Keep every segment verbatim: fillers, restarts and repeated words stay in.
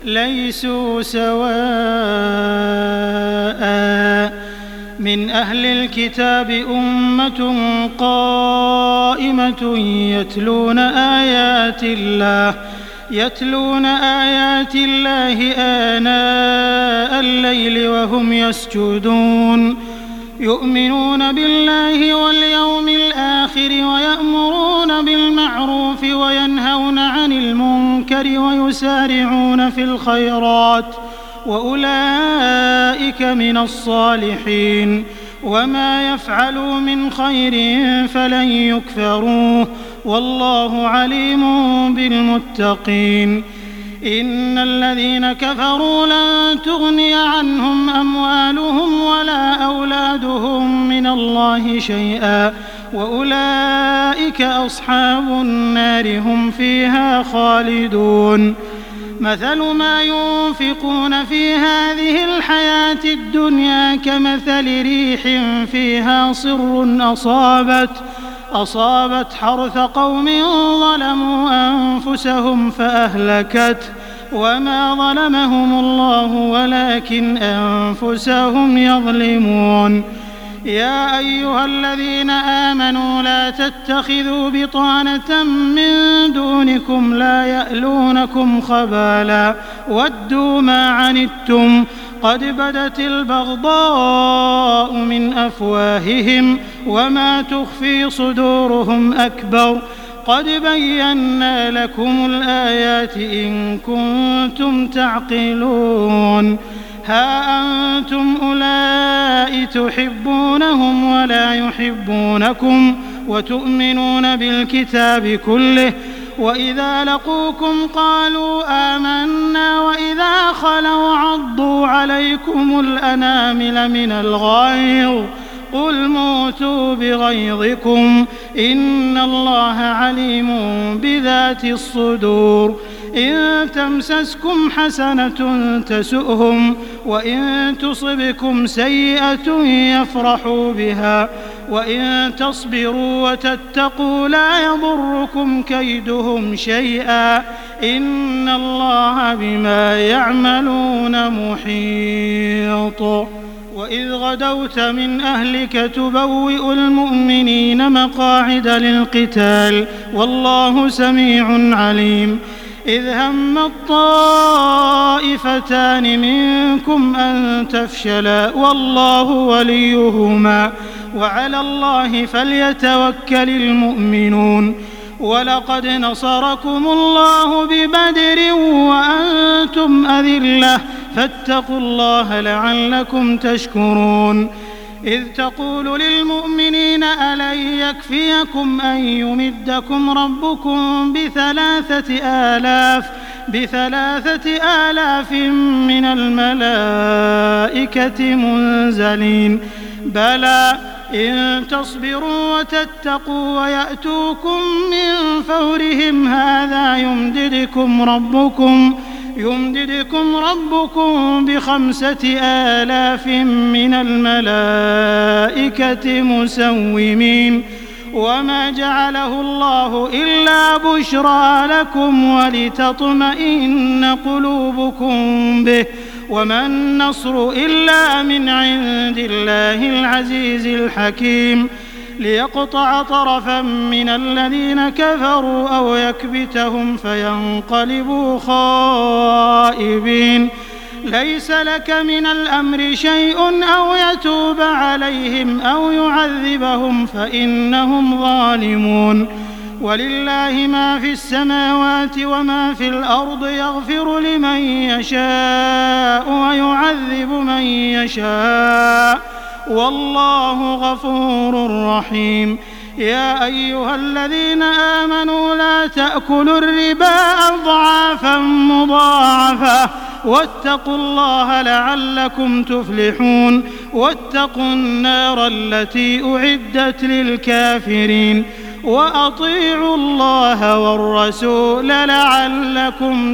ليسوا سواء من أهل الكتاب أمة قائمة يتلون آيات الله يتلون آيات الله آناء الليل وهم يسجدون يؤمنون بالله واليوم الآخر ويأمرون بالمعروف وينهون عن المنكر ويسارعون في الخيرات وأولئك من الصالحين وما يفعلوا من خير فلن يكفروه والله عليم بالمتقين إن الذين كفروا لن تغني عنهم أموالهم ولا أولادهم من الله شيئا وأولئك أصحاب النار هم فيها خالدون مثل ما ينفقون في هذه الحياة الدنيا كمثل ريح فيها صر أصابت أصابت حرث قوم ظلموا أنفسهم فأهلكته وما ظلمهم الله ولكن أنفسهم يظلمون يا أيها الذين آمنوا لا تتخذوا بطانة من دونكم لا يألونكم خبالا ودوا ما عنتم قد بدت البغضاء من أفواههم وما تخفي صدورهم أكبر قد بينا لكم الآيات إن كنتم تعقلون ها أنتم أولئك تحبونهم ولا يحبونكم وتؤمنون بالكتاب كله وإذا لقوكم قالوا آمنا وإذا خلوا عضوا عليكم الأنامل من الغيظ قل موتوا بغيظكم إن الله عليم بذات الصدور إن تمسسكم حسنة تسؤهم وإن تصبكم سيئة يفرحوا بها وإن تصبروا وتتقوا لا يضركم كيدهم شيئا إن الله بما يعملون محيط وإذ غدوت من أهلك تبوئ المؤمنين مقاعد للقتال والله سميع عليم إذ هم الطائفتان منكم أن تفشلا والله وليهما وعلى الله فليتوكل المؤمنون ولقد نصركم الله ببدر وأنتم أذلة فاتقوا الله لعلكم تشكرون إذ تقول للمؤمنين ألن يكفيكم أن يمدكم ربكم بثلاثة آلاف بثلاثة آلاف من الملائكة منزلين بلى إن تصبروا وتتقوا ويأتوكم من فورهم هذا يمددكم ربكم يمددكم ربكم بخمسة آلاف من الملائكة مسومين وما جعله الله إلا بشرى لكم ولتطمئن قلوبكم به وما النصر إلا من عند الله العزيز الحكيم ليقطع طرفا من الذين كفروا أو يكبتهم فينقلبوا خائبين ليس لك من الأمر شيء أو يتوب عليهم أو يعذبهم فإنهم ظالمون ولله ما في السماوات وما في الأرض يغفر لمن يشاء ويعذب من يشاء والله غفور رحيم يا أيها الذين آمنوا لا تأكلوا الربا أضعافا مضاعفة واتقوا الله لعلكم تفلحون واتقوا النار التي أعدت للكافرين وأطيعوا الله والرسول لعلكم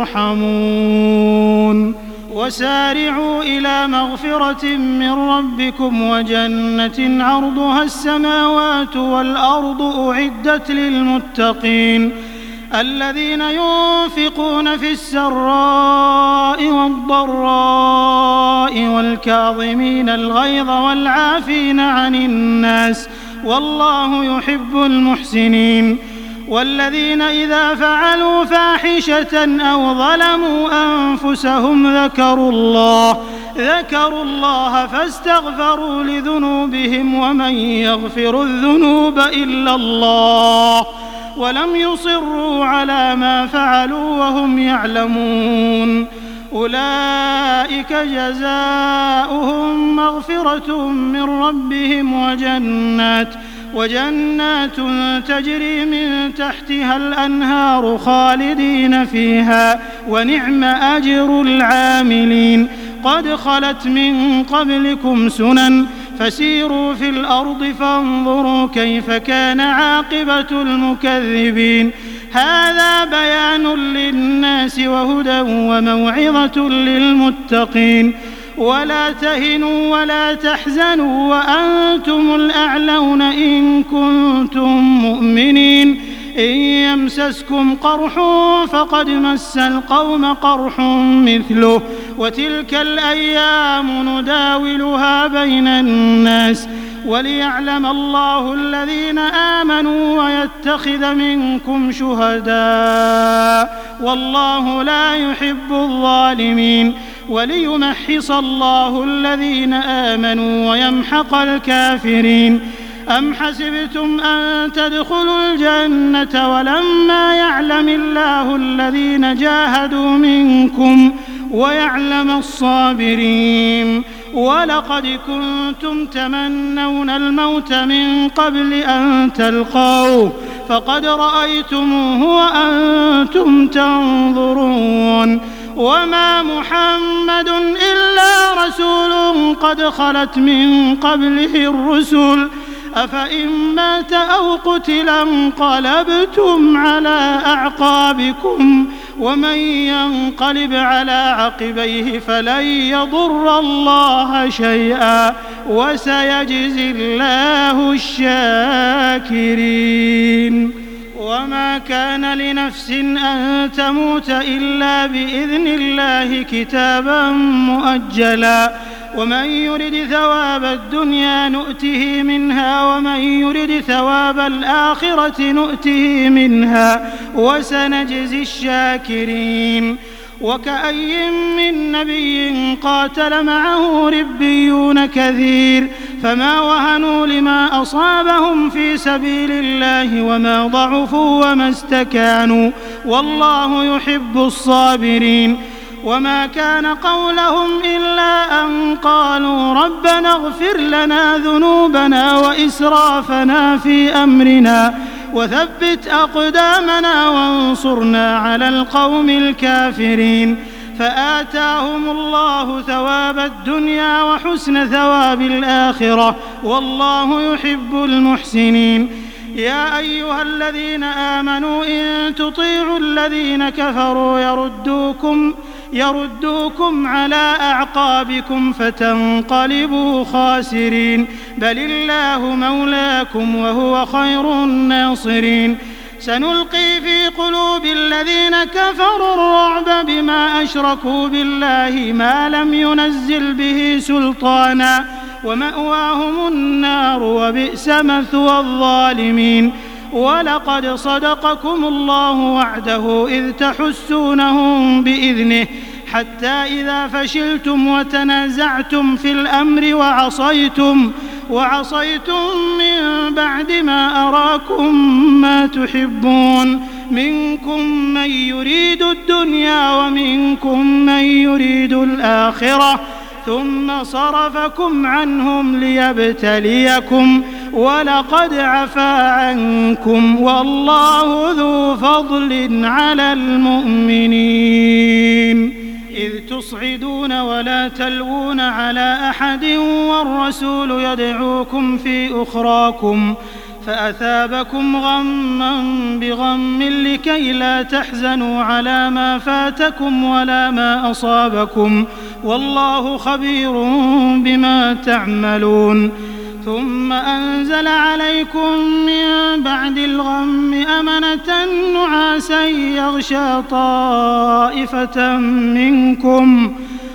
ترحمون وسارعوا إلى مغفرة من ربكم وجنة عرضها السماوات والأرض أعدت للمتقين الذين ينفقون في السراء والضراء والكاظمين الغيظ والعافين عن الناس والله يحب المحسنين والذين إذا فعلوا فاحشة أو ظلموا أنفسهم ذكروا الله ذكروا الله فاستغفروا لذنوبهم ومن يغفر الذنوب إلا الله ولم يصروا على ما فعلوا وهم يعلمون أولئك جزاؤهم مغفرة من ربهم وجنات وجنات تجري من تحتها الأنهار خالدين فيها ونعم أجر العاملين قد خلت من قبلكم سنن فسيروا في الأرض فانظروا كيف كان عاقبة المكذبين هذا بيان للناس وهدى وموعظة للمتقين ولا تهنوا ولا تحزنوا وأنتم الأعلون إن كنتم مؤمنين إن يمسسكم قرح فقد مس القوم قرح مثله وتلك الأيام نداولها بين الناس وليعلم الله الذين آمنوا ويتخذ منكم شهداء والله لا يحب الظالمين وليمحص الله الذين آمنوا ويمحق الكافرين أم حسبتم أن تدخلوا الجنة ولما يعلم الله الذين جاهدوا منكم ويعلم الصابرين ولقد كنتم تمنون الموت من قبل أن تلقوه فقد رأيتموه وأنتم تنظرون وما محمد إلا رسول قد خلت من قبله الرسل أفإن مات أو قتل انقلبتم على أعقابكم ومن ينقلب على عقبيه فلن يضر الله شيئا وسيجزي الله الشاكرين وما كان لنفس أن تموت إلا بإذن الله كتابا مؤجلا ومن يرد ثواب الدنيا نؤته منها ومن يرد ثواب الآخرة نؤته منها وسنجزي الشاكرين وكأي من نبي قاتل معه ربيون كثير فما وهنوا لما أصابهم في سبيل الله وما ضعفوا وما استكانوا والله يحب الصابرين وما كان قولهم إلا أن قالوا ربنا اغفر لنا ذنوبنا وإسرافنا في أمرنا وثبت أقدامنا وانصرنا على القوم الكافرين فآتاهم الله ثواب الدنيا وحسن ثواب الآخرة والله يحب المحسنين يا أيها الذين آمنوا إن تطيعوا الذين كفروا يردوكم يردوكم على أعقابكم فتنقلبوا خاسرين بل الله مولاكم وهو خير الناصرين سنلقي في قلوب الذين كفروا الرعب بما أشركوا بالله ما لم ينزل به سلطانا ومأواهم النار وبئس مثوى الظالمين ولقد صدقكم الله وعده إذ تحسونهم بإذنه حتى إذا فشلتم وتنازعتم في الأمر وعصيتم وعصيتم من بعد ما أراكم ما تحبون منكم من يريد الدنيا ومنكم من يريد الآخرة ثم صرفكم عنهم ليبتليكم ولقد عفا عنكم والله ذو فضل على المؤمنين إذ تصعدون ولا تلوون على أحد والرسول يدعوكم في أخراكم فأثابكم غما بغم لكي لا تحزنوا على ما فاتكم ولا ما أصابكم والله خبير بما تعملون ثم أنزل عليكم من بعد الغم أمنة نعاسا يغشى طائفة منكم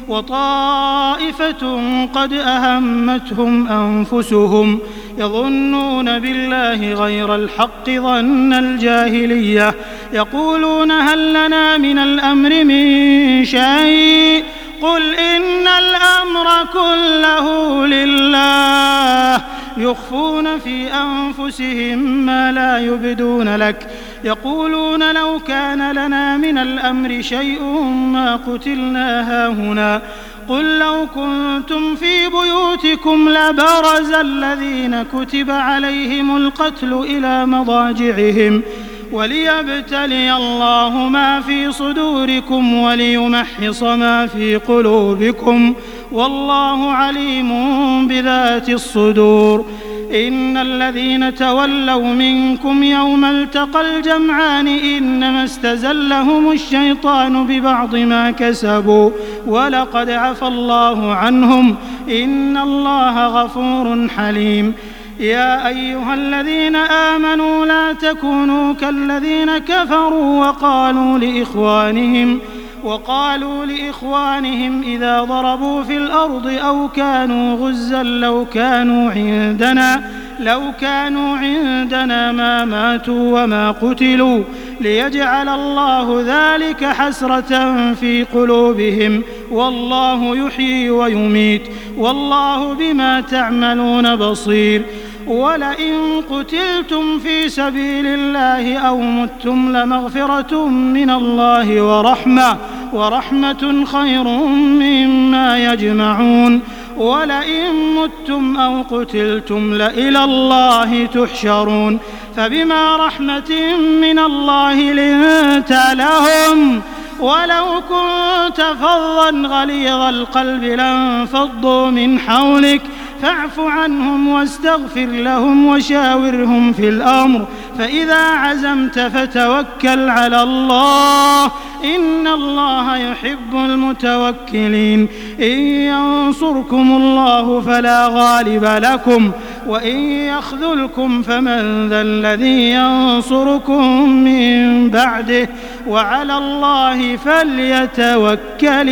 وطائفة قد أهمتهم أنفسهم يظنون بالله غير الحق ظن الجاهلية يقولون هل لنا من الأمر من شيء قل إن الأمر كله لله يخفون في أنفسهم ما لا يبدون لك يقولون لو كان لنا من الأمر شيء ما قتلنا هاهنا قل لو كنتم في بيوتكم لبرز الذين كتب عليهم القتل إلى مضاجعهم وليبتلي الله ما في صدوركم وليمحص ما في قلوبكم والله عليم بذات الصدور إن الذين تولوا منكم يوم التقى الجمعان إنما استزلهم الشيطان ببعض ما كسبوا ولقد عفى الله عنهم إن الله غفور حليم يا أيها الذين آمنوا لا تكونوا كالذين كفروا وقالوا لإخوانهم وقالوا لإخوانهم إذا ضربوا في الأرض أو كانوا غزا لو كانوا عندنا لو كانوا عندنا ما ماتوا وما قتلوا ليجعل الله ذلك حسرة في قلوبهم والله يحيي ويميت والله بما تعملون بصير ولئن قتلتم في سبيل الله أو متم لمغفرة من الله ورحمة ورحمة خير مما يجمعون ولئن متم أو قتلتم لإلى الله تحشرون فبما رحمة من الله لنت لهم ولو كنت فظا غليظ القلب لانفضوا من حولك فاعف عنهم واستغفر لهم وشاورهم في الأمر فإذا عزمت فتوكل على الله إن الله يحب المتوكلين إن ينصركم الله فلا غالب لكم وإن يخذلكم فمن ذا الذي ينصركم من بعده وعلى الله فليتوكل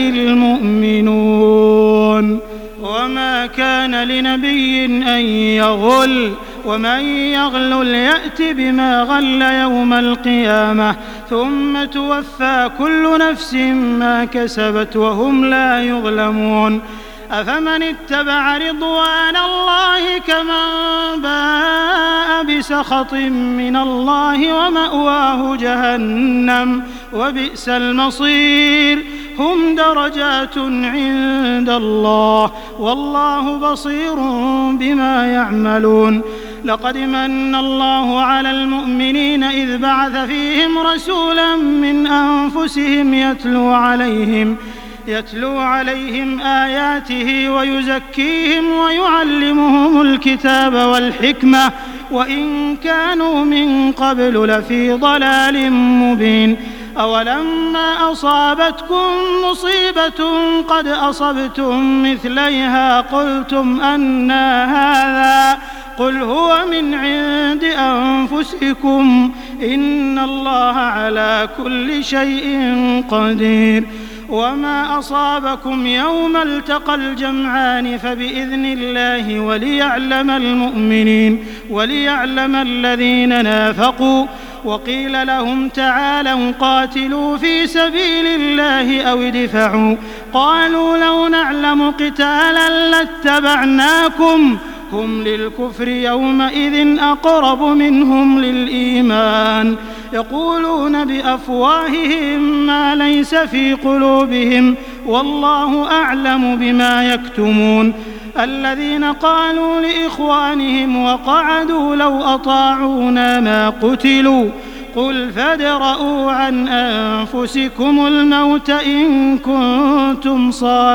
المؤمنون وما كان لنبي أن يغل ومن يغلل يأت بما غل يوم القيامة ثم توفى كل نفس ما كسبت وهم لا يظلمون أفمن اتبع رضوان الله كمن باء بسخط من الله ومأواه جهنم وبئس المصير هم درجات عند الله والله بصير بما يعملون لقد من الله على المؤمنين إذ بعث فيهم رسولا من أنفسهم يتلو عليهم يتلو عليهم آياته ويزكيهم ويعلمهم الكتاب والحكمة وإن كانوا من قبل لفي ضلال مبين أولما أصابتكم مصيبة قد أصبتم مثليها قلتم أنى هذا قل هو من عند أنفسكم إن الله على كل شيء قدير وما أصابكم يوم التقى الجمعان فبإذن الله وليعلم المؤمنين وليعلم الذين نافقوا وقيل لهم تعالوا قاتلوا في سبيل الله أو ادفعوا قالوا لو نعلم قتالا لاتبعناكم هم للكفر يومئذ أقرب منهم للإيمان يقولون بأفواههم ما ليس في قلوبهم والله أعلم بما يكتمون الذين قالوا لإخوانهم وقعدوا لو أطاعونا ما قتلوا قل فادرءوا عن أنفسكم الموت إن كنتم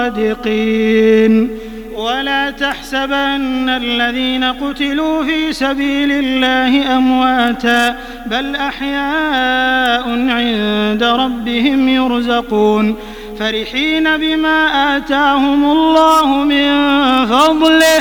صادقين ولا تحسبن الذين قتلوا في سبيل الله أمواتا بل أحياء عند ربهم يرزقون فرحين بما آتاهم الله من فضله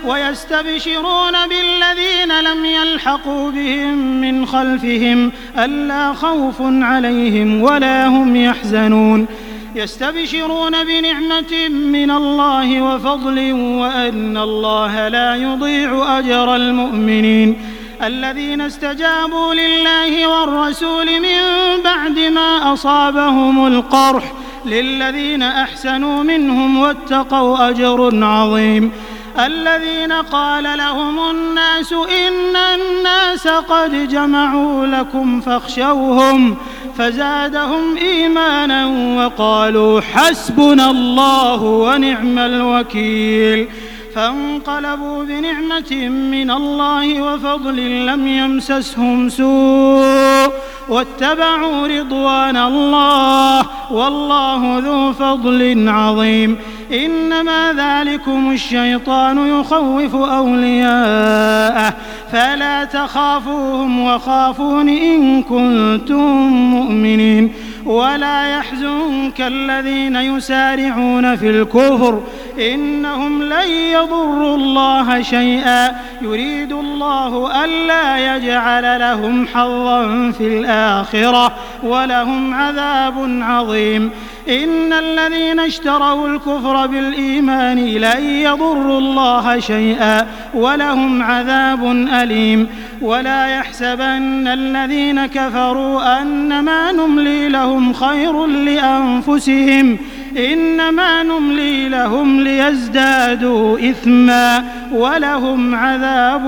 ويستبشرون بالذين لم يلحقوا بهم من خلفهم ألا خوف عليهم ولا هم يحزنون يستبشرون بنعمة من الله وفضل وأن الله لا يضيع أجر المؤمنين الذين استجابوا لله والرسول من بعد ما أصابهم القرح للذين أحسنوا منهم واتقوا أجر عظيم الذين قال لهم الناس إن الناس قد جمعوا لكم فاخشوهم فزادهم إيمانا وقالوا حسبنا الله ونعم الوكيل فانقلبوا بنعمة من الله وفضل لم يمسسهم سوء واتبعوا رضوان الله والله ذو فضل عظيم إنما ذلكم الشيطان يخوف أولياءه فلا تخافوهم وخافون إن كنتم مؤمنين ولا يحزنك الذين يسارعون في الكفر إنهم لن يضروا الله شيئا يريد الله ألا يجعل لهم حظا في الآخرة ولهم عذاب عظيم إن الذين اشتروا الكفر بالإيمان لن يضروا الله شيئا ولهم عذاب أليم ولا يحسبن الذين كفروا أنما نملي لهم خير لأنفسهم إنما نملي لهم ليزدادوا إثما ولهم عذاب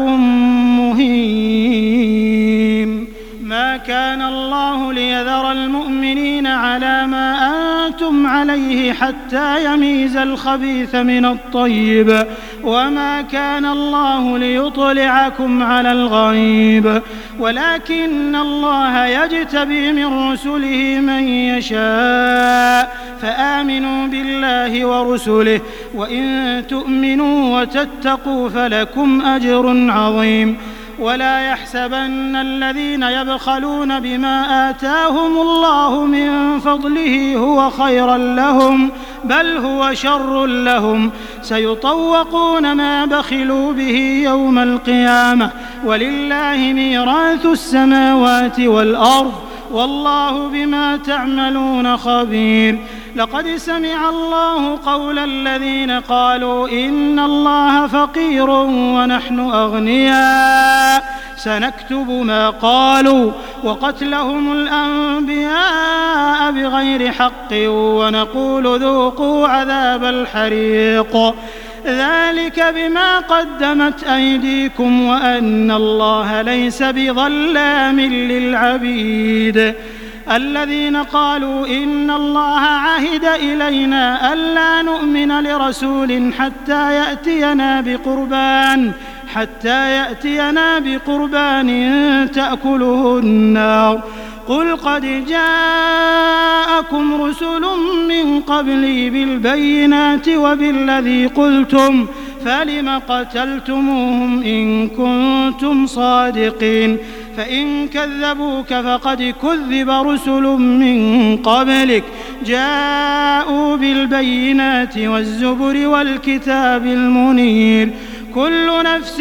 مهين ما كان الله ليذر المؤمنين على ما أنتم عليه حتى يميز الخبيث من الطيب وما كان الله ليطلعكم على الغيب ولكن الله يجتبي من رسله من يشاء فآمنوا بالله ورسله وإن تؤمنوا وتتقوا فلكم أجر عظيم ولا يحسبن الذين يبخلون بما آتاهم الله من فضله هو خيرا لهم بل هو شر لهم سيطوقون ما بخلوا به يوم القيامة ولله ميراث السماوات والأرض والله بما تعملون خبير لقد سمع الله قول الذين قالوا إن الله فقير ونحن أغنياء سنكتب ما قالوا وقتلهم الأنبياء بغير حق ونقول ذوقوا عذاب الحريق ذلك بما قدمت أيديكم وأن الله ليس بظلام للعبيد الذين قالوا إن الله عهد إلينا ألا نؤمن لرسول حتى يأتينا بقربان حتى يأتينا بقربان تأكله النار قل قد جاءكم رسل من قبلي بالبينات وبالذي قلتم فلم قتلتموهم إن كنتم صادقين فإن كذبوك فقد كذب رسل من قبلك جاءوا بالبينات والزبر والكتاب المنير كل نفس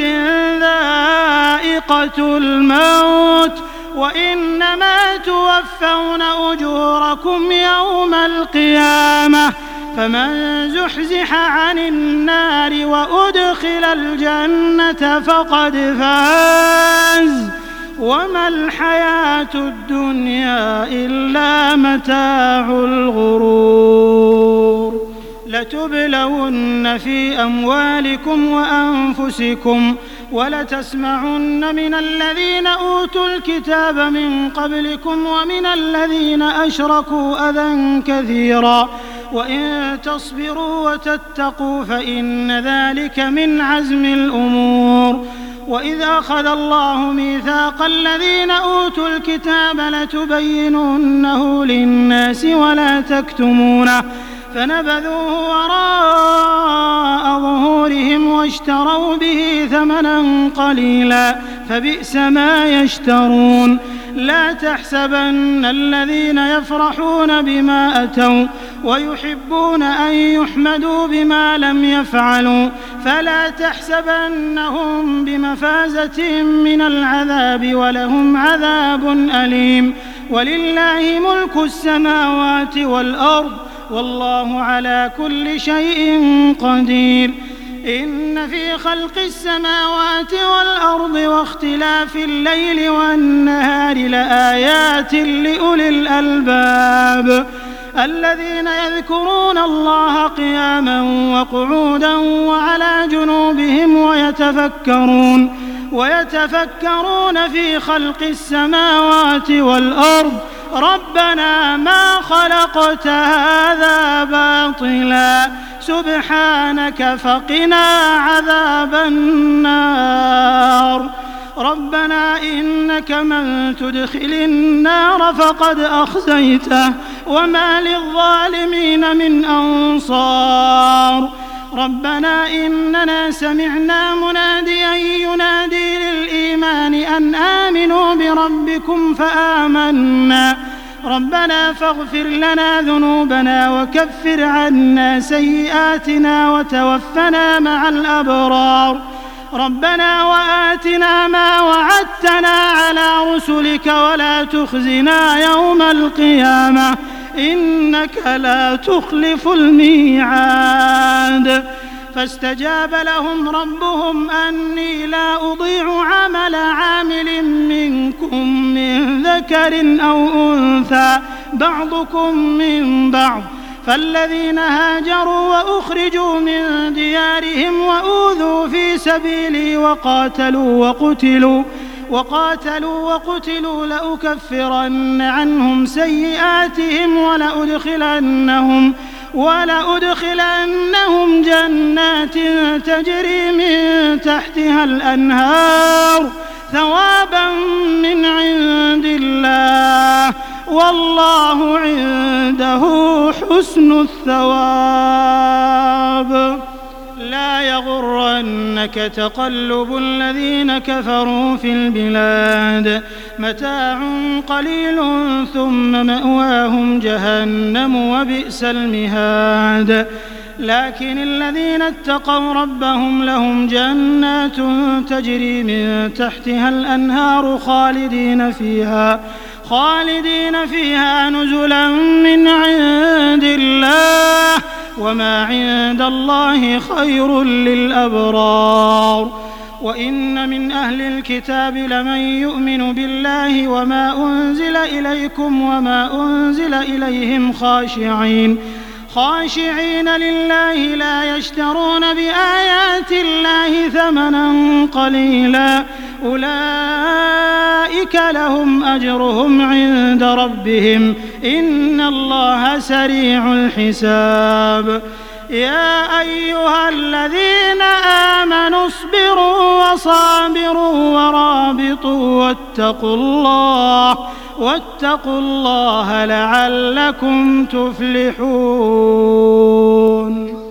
ذائقة الموت وإنما توفون أجوركم يوم القيامة فمن زحزح عن النار وأدخل الجنة فقد فاز وما الحياة الدنيا إلا متاع الغرور لتبلون في أموالكم وأنفسكم ولتسمعن من الذين أوتوا الكتاب من قبلكم ومن الذين أشركوا أذى كثيرا وإن تصبروا وتتقوا فإن ذلك من عزم الأمور وإذ أخذ الله ميثاق الذين أوتوا الكتاب لتبيننه للناس ولا تكتمونه فنبذوه وراء ظهورهم واشتروا به ثمنا قليلا فبئس ما يشترون لا تحسبن الذين يفرحون بما أتوا ويحبون أن يحمدوا بما لم يفعلوا فلا تحسبنهم بمفازة من العذاب ولهم عذاب أليم. ولله ملك السماوات والأرض والله على كل شيء قدير. إن في خلق السماوات والأرض واختلاف الليل والنهار لآيات لأولي الألباب الذين يذكرون الله قياما وقعودا وعلى جنوبهم ويتفكرون ويتفكرون في خلق السماوات والأرض ربنا ما خلقت هذا باطلا سبحانك فقنا عذاب النار. ربنا إنك من تدخل النار فقد أخزيته وما للظالمين من أنصار. ربنا إننا سمعنا مناديا ينادي للإيمان أن آمنوا بربكم فآمنا ربنا فاغفر لنا ذنوبنا وكفر عنا سيئاتنا وتوفنا مع الأبرار. ربنا وآتنا ما وعدتنا على رسلك ولا تخزنا يوم القيامة إنك لا تخلف الميعاد. فاستجاب لهم ربهم أني لا أضيع عمل عامل منكم من ذكر أو أنثى بعضكم من بعض فالذين هاجروا وأخرجوا من ديارهم وأوذوا في سبيلي وقاتلوا وقتلوا وقاتلوا وقتلوا لأكفرن عنهم سيئاتهم ولأدخلنهم ولأدخلنهم جنات تجري من تحتها الأنهار ثوابا من عند الله والله عنده حسن الثواب. لا يغرنك تقلب الذين كفروا في البلاد متاع قليل ثم مأواهم جهنم وبئس المهاد. لكن الذين اتقوا ربهم لهم جنات تجري من تحتها الأنهار خالدين فيها خالدين فيها نزلا من عند الله وما عند الله خير للأبرار. وإن من أهل الكتاب لمن يؤمن بالله وما أنزل إليكم وما أنزل إليهم خاشعين خاشعين لله لا يشترون بآيات الله ثمنا قليلا أولئك لهم أجرهم عند ربهم إن الله سريع الحساب. يا أيها الذين آمنوا اصبروا وصابروا ورابطوا واتقوا الله واتقوا الله لعلكم تفلحون.